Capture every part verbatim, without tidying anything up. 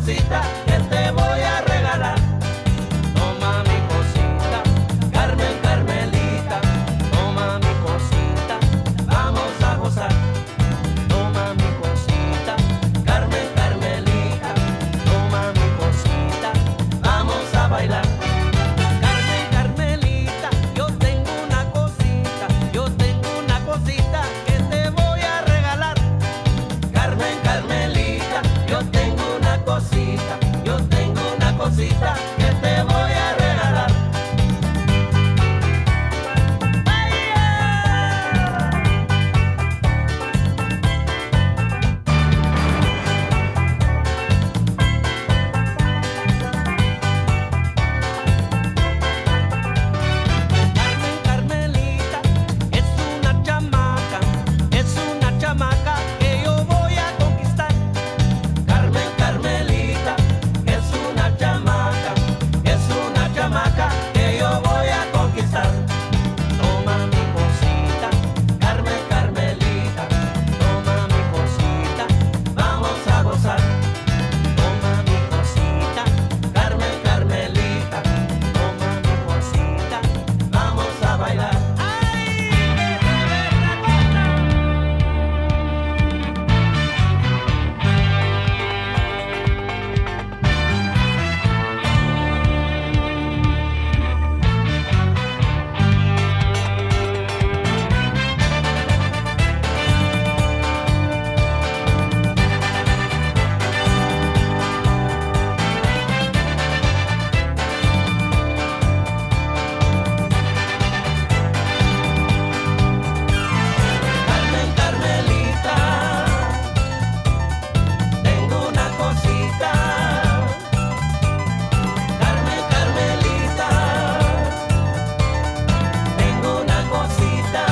cosita que te voy a regalar. Toma mi cosita, Carmen Carmelita, toma mi cosita, vamos a gozar. Toma mi cosita, Carmen Carmelita, toma mi cosita, vamos a bailar. Carmen Carmelita, yo tengo una cosita, yo tengo una cosita que te voy a regalar. Carmen Carmelita, yo tengo una cosita, yo tengo una cosita que te voy a regalar. Carmen Carmelita es una chamaca, es una chamaca que yo voy a conquistar. Carmen Carmelita es una chamaca, es una chamaca que yo voy a conquistar. Toma mi cosita, Carmen Carmelita, toma mi cosita, vamos a gozar. Toma mi cosita, Carmen Carmelita, toma mi cosita, vamos a bailar. Carmen Carmelita, tengo una cosita. Carmen Carmelita, tengo una cosita.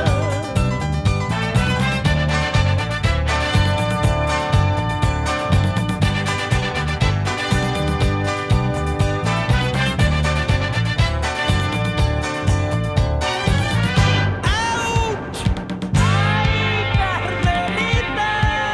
¡Auch! ¡Ay, Carmelita!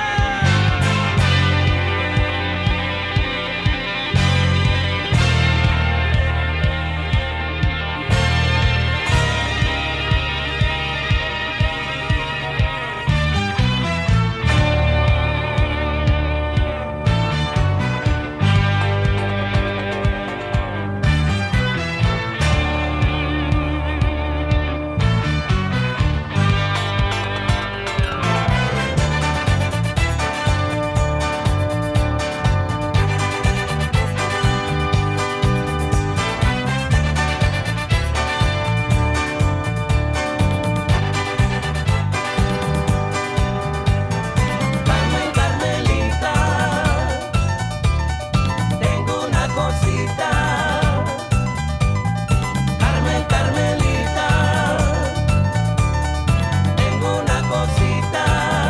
Carmen Carmelita, tengo una cosita. Carmen Carmelita, tengo una cosita.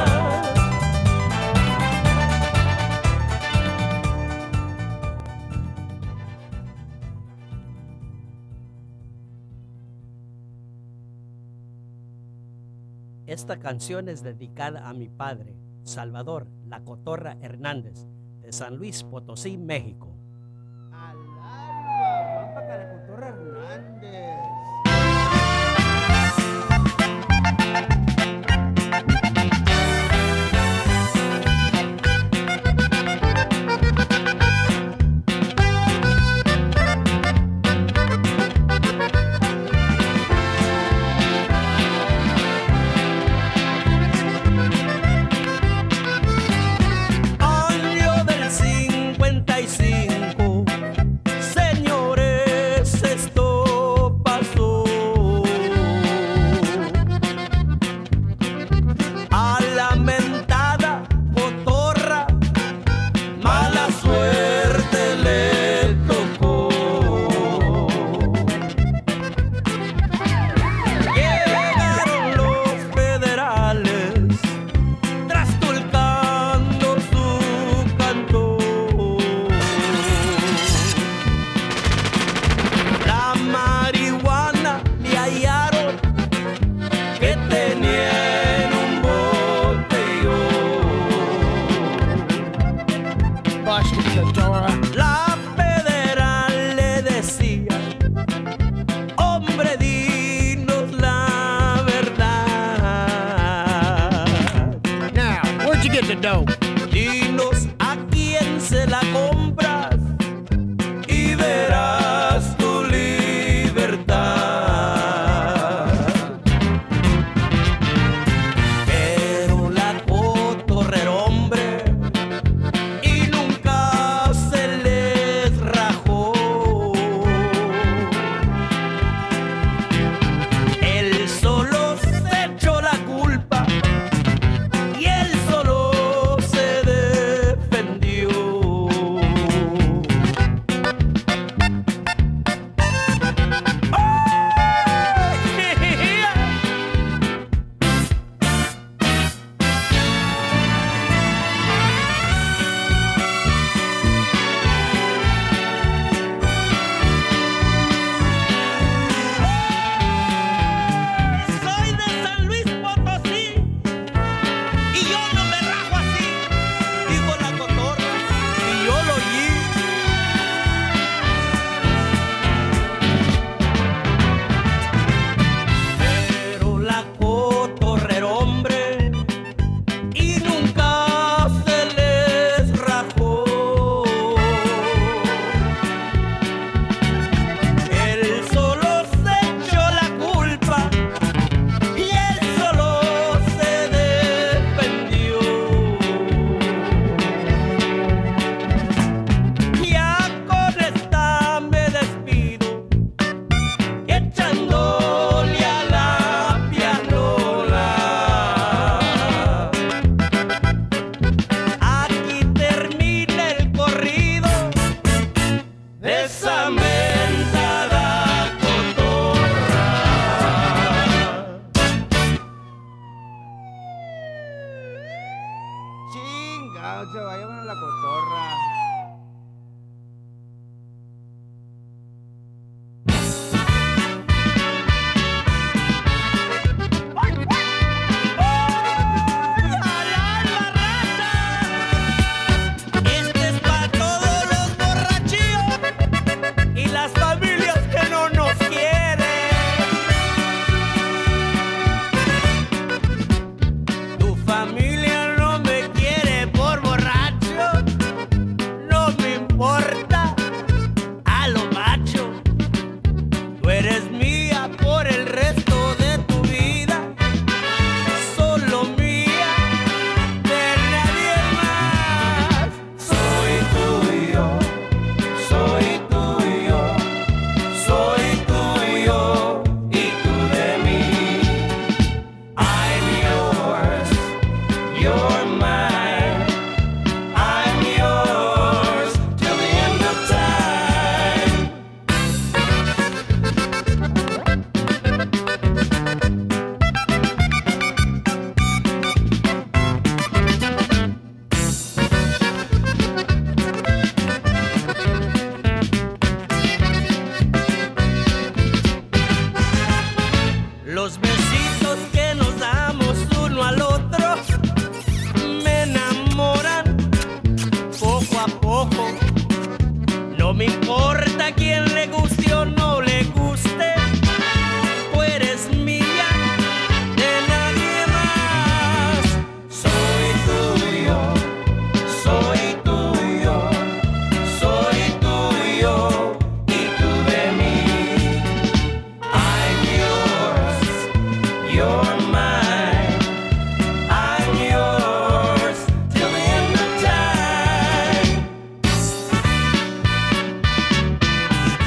Esta canción es dedicada a mi padre, Salvador La Cotorra Hernández, de San Luis Potosí, México. Al alba, va para la Cotorra Hernández. Año del cincuenta y cinco. busted cotorra. La federal le decía, hombre, dinos la verdad. Now, where'd you get the dough? Dinos a quién se la compras y verás tu libertad. Pero la cotorrera, hombre, y nunca se les rajó. Él solo se echó la culpa y él solo se defendió. Soy de San Luis Potosí y yo no me rajo así, dijo la cotorra y yo lo oí. Pero la cotorrera, hombre, y nunca se les rajó. Él solo se echó la culpa y él solo se defendió. Ya con esta me despido, echándole a la pianola. Aquí termina el corrido de esa mentada cotorra. Chingao, se va a llevar a la cotorra. ¡Ay, al alma, raza! Este es para todos los borrachillos y las familias que no nos quieren. Tu familia no me quiere por borracho, no me importa a lo macho. Tú eres mía por el resto de tu vida, solo mía, de nadie más. Soy tuyo, soy tuyo, soy tuyo y tú de mí. I'm yours, you're mine. I'm yours till the end of time. Los besitos que nos damos uno al otro me enamoran poco a poco. No me importa quién le guste o no le guste, tú eres mía, de nadie más. Soy tuyo, soy tuyo, soy tuyo y tú de mí. I'm yours, you're mine. I'm yours till the end of time.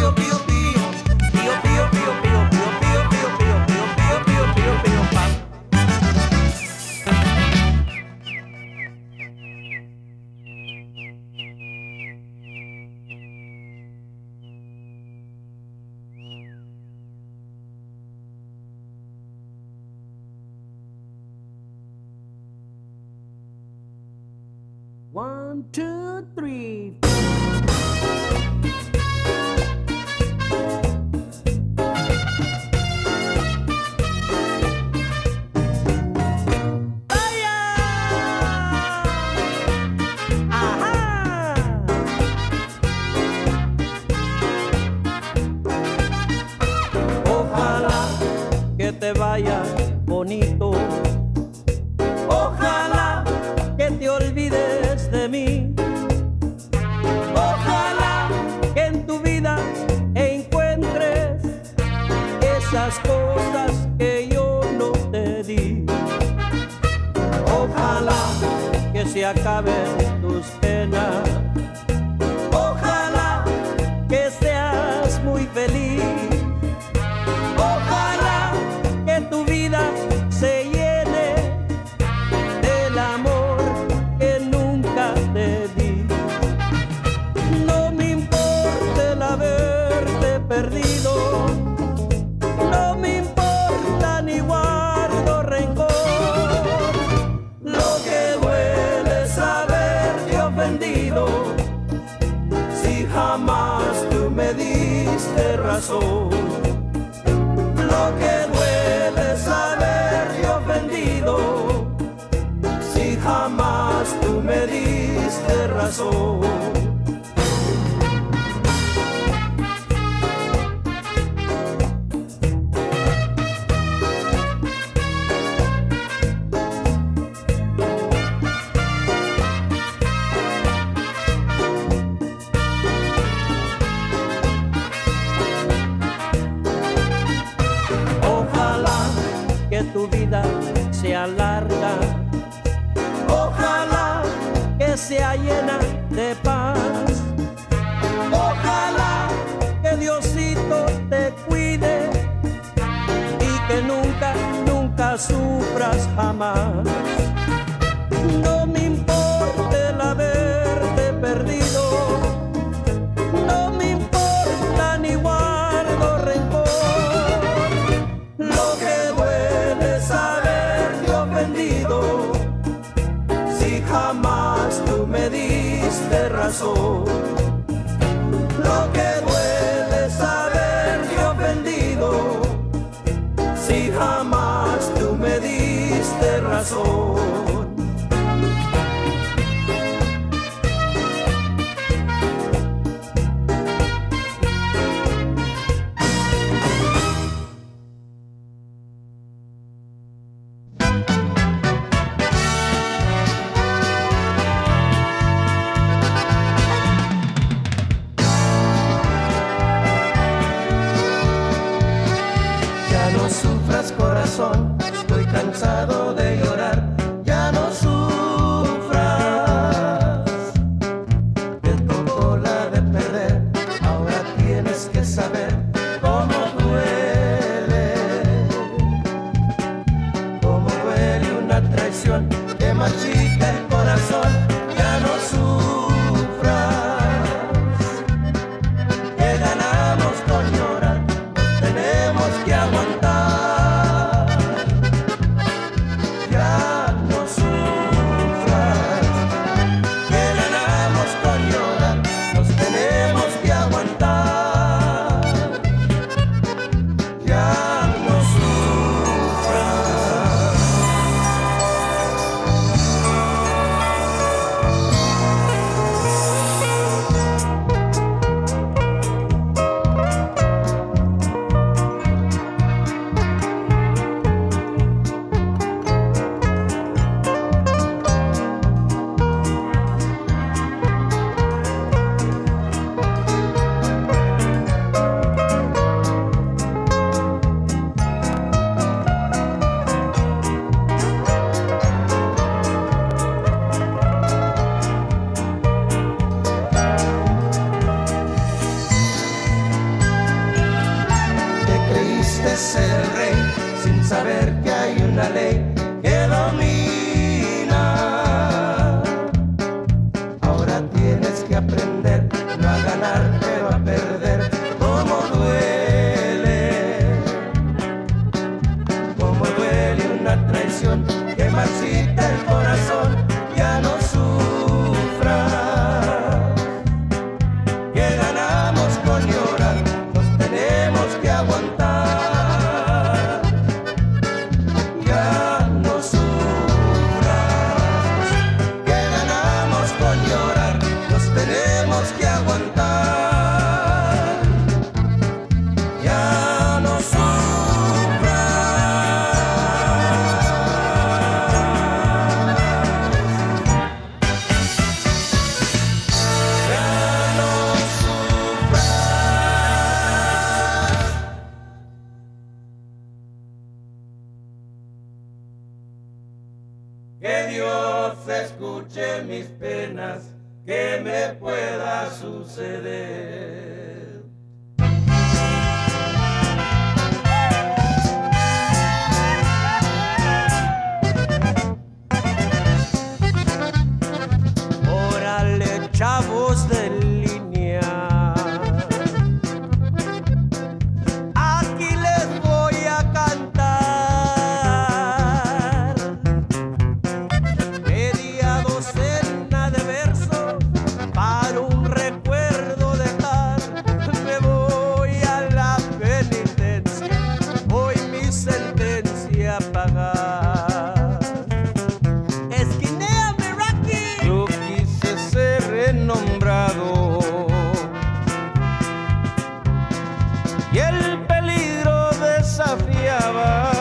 pío, pío, pío. Pío, pío, pío, pío, pío, pío, pío, pío, pío, pío, pío, pío, pío, pam. One, two, three. ¡Vaya! ¡Ajá! Ojalá que te vaya bonito. Ojalá Que te olvides de mí. Ojalá Que en tu vida encuentres esas cosas que yo no te di. Ojalá Que se acaben tus penas. Ojalá Que seas muy feliz. Ojalá Que tu vida se llene del amor que nunca te di. No me importa el haberte perdido. No me importa ni guardo rencor. Lo que duele es haberte ofendido. Si jamás tú me diste razón. Lo que duele es haberte ofendido. Si jamás tú me diste razón. Ojalá Que tu vida sea larga. Ojalá, Que sea llena de paz. ojalá, Que Diosito te cuide y que nunca, nunca sufras jamás. No me importa el haberte perdido. No me importa ni guardo rencor. lo que duele es haberte ofendido. Si jamás tú me diste razón. Lo que duele es haberte ofendido. Si jamás tú me diste razón. Ya no sufras, corazón, estoy cansado de llorar. Ya quisiste ser rey sin saber que hay una ley que domina. Ahora tienes que aprender no a ganar pero a perder. Cómo duele, cómo duele una traición que marchita el corazón. Ya no sufras, que ganamos con llorar, nos tenemos que aguantar. Ya no sufras, que ganamos con llorar, nos tenemos que aguantar. Ya no sufras. Que Dios escuche mis penas, que me pueda suceder. Órale, chavos de línea, aquí les voy a cantar media docena de versos para un recuerdo dejar. Me voy a la penitencia, hoy mi sentencia a pagar. Esquinéame, Rocky. Yo quise ser renombrado y el peligro desafiaba.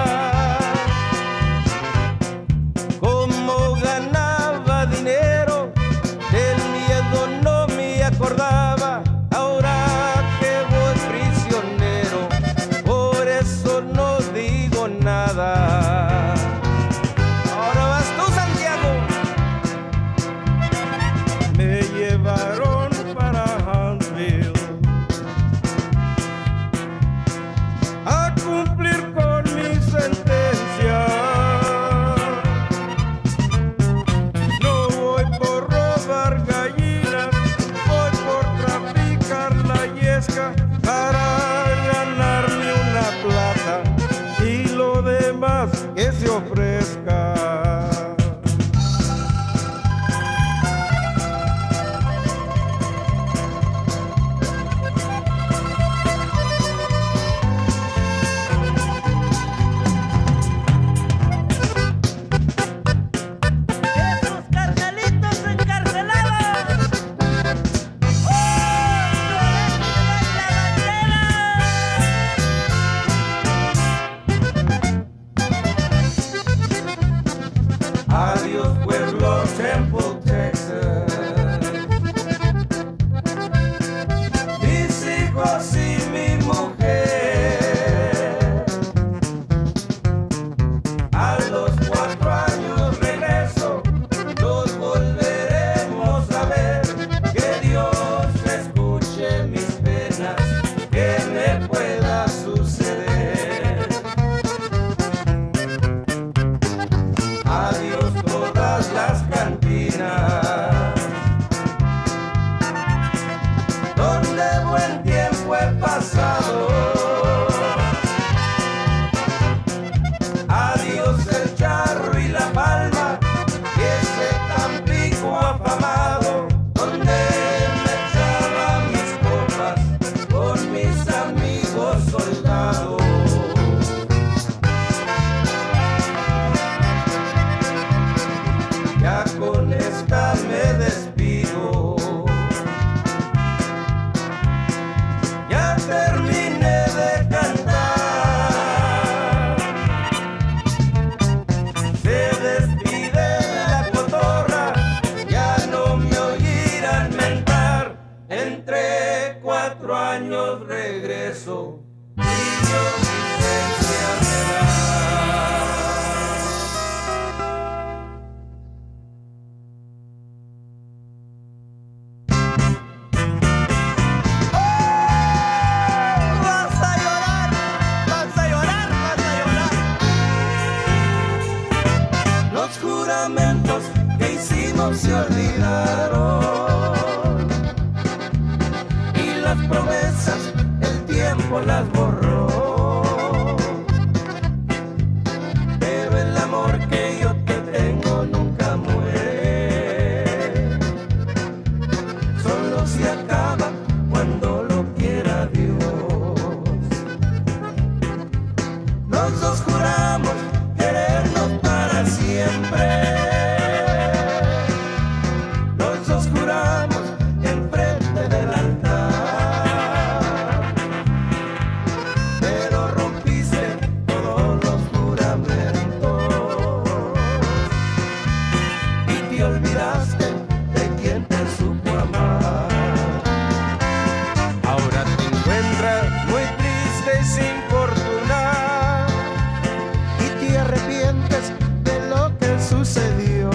Cómo ganaba dinero, del miedo no me acordaba. Ahora que voy prisionero, por eso no digo nada. Ahora vas tú, Santiago. Me llevaron para Huntsville a cumplir con mi sentencia. No voy por robar gallinas, voy por traficar la yesca para ganarme una plata y lo demás que se ofrezca. ¡Esos carnalitos encarcelados! ¡Oh, Lorenzo de la bandera! Adiós pueblo Temple, Texas. Mis hijos y mi mujer. A los cuatro años regreso, los volveremos a ver. Que Dios escuche mis penas, que me pueda suceder. Adiós todas las cantinas donde buen tiempo he pasado. Adiós el charro y la palma y ese Tampico afamado donde me echaba mis copas con mis amigos soldados. Ya con esta me despido. Ya terminé de cantar. Se despide la cotorra, ya no me oirán mentar. Entre cuatro años regreso y yo licencia me da. Vas a llorar, se olvidaron y las promesas el tiempo las borró, pero el amor que yo te tengo nunca muere, solo se acaba cuando lo quiera Dios. Los dos juramos querernos para siempre. Los dos juramos enfrente del altar, pero rompiste todos los juramentos y te olvidaste de quien te supo amar. Ahora te encuentras muy triste y sin fortuna y te arrepientes de lo que sucedió.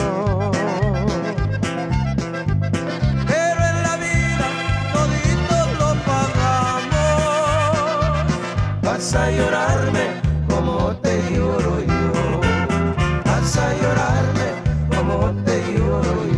Pero en la vida toditos lo pagamos. Vas a llorarme como te lloro yo. Vas a llorarme como te lloro yo.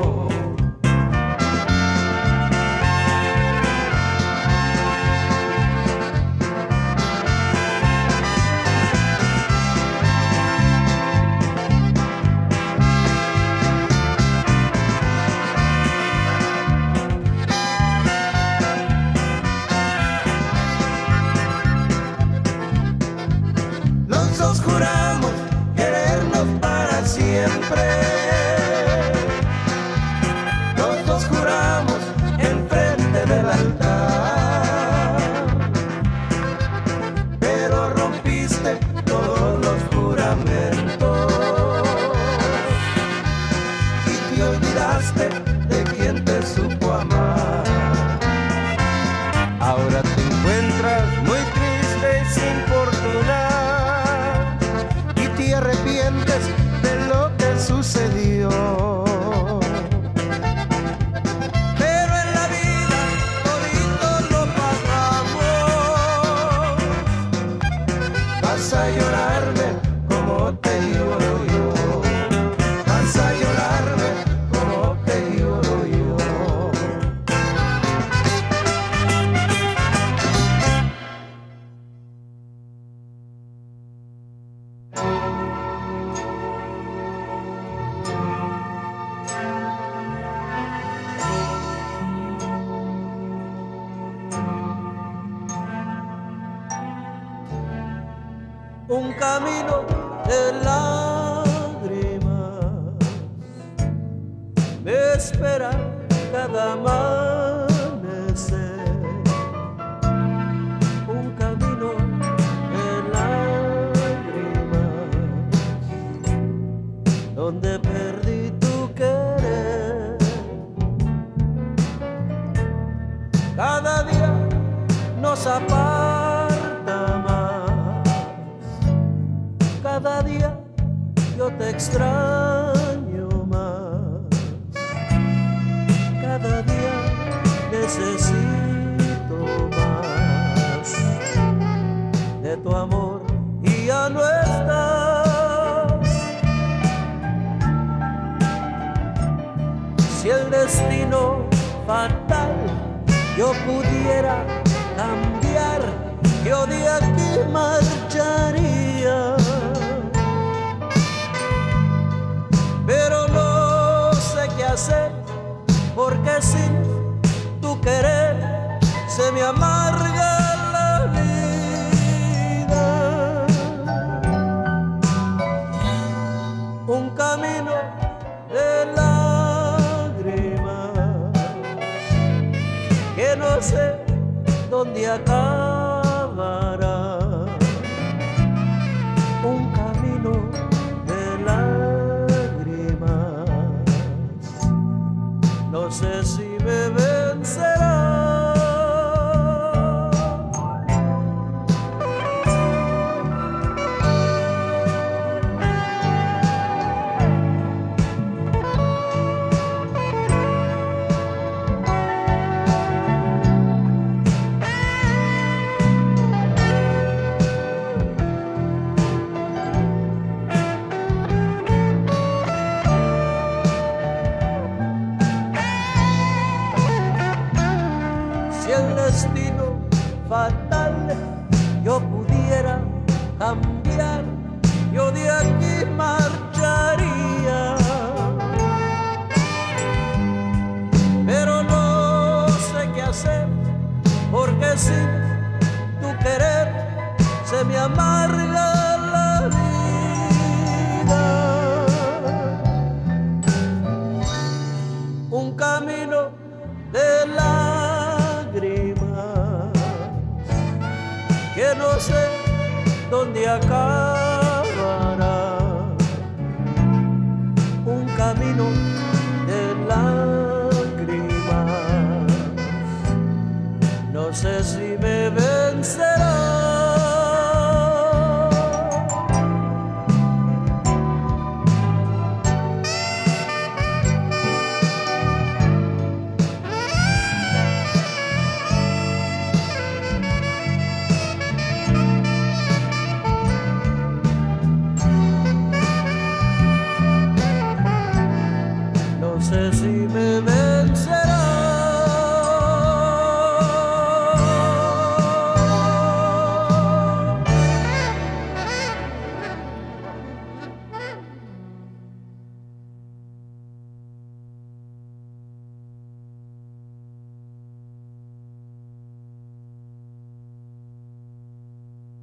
Los dos juramos querernos para siempre. Los dos juramos enfrente del altar, pero rompiste todos los juramentos y te olvidaste de quien te supo amar. Ahora te encuentras muy triste y sin fortuna y te arrepientes de lo que sucedió. Pero en la vida toditos lo pagamos. Vas a llorarme como te lloro yo. Vas a llorarme como te lloro yo. Un camino de lágrimas me espera cada amanecer. Un camino de lágrimas donde perdí tu querer. Cada día nos aparta más, cada día yo te extraño más, cada día necesito más de tu amor y ya no estás. Si el destino fatal yo pudiera cambiar, yo de aquí marcharía. Pero no sé qué hacer, porque sin tu querer se me amarga la vida. Un camino de lágrimas que no sé dónde acabará. Un camino de lágrimas, no sé si me vencerá. fatal yo pudiera cambiar, yo de aquí marcharía. Pero no sé qué hacer, porque sin tu querer se me amarga la vida. Un camino de lágrimas que no sé dónde acabará. Un camino de lágrimas, no sé si me vencerá. No sé si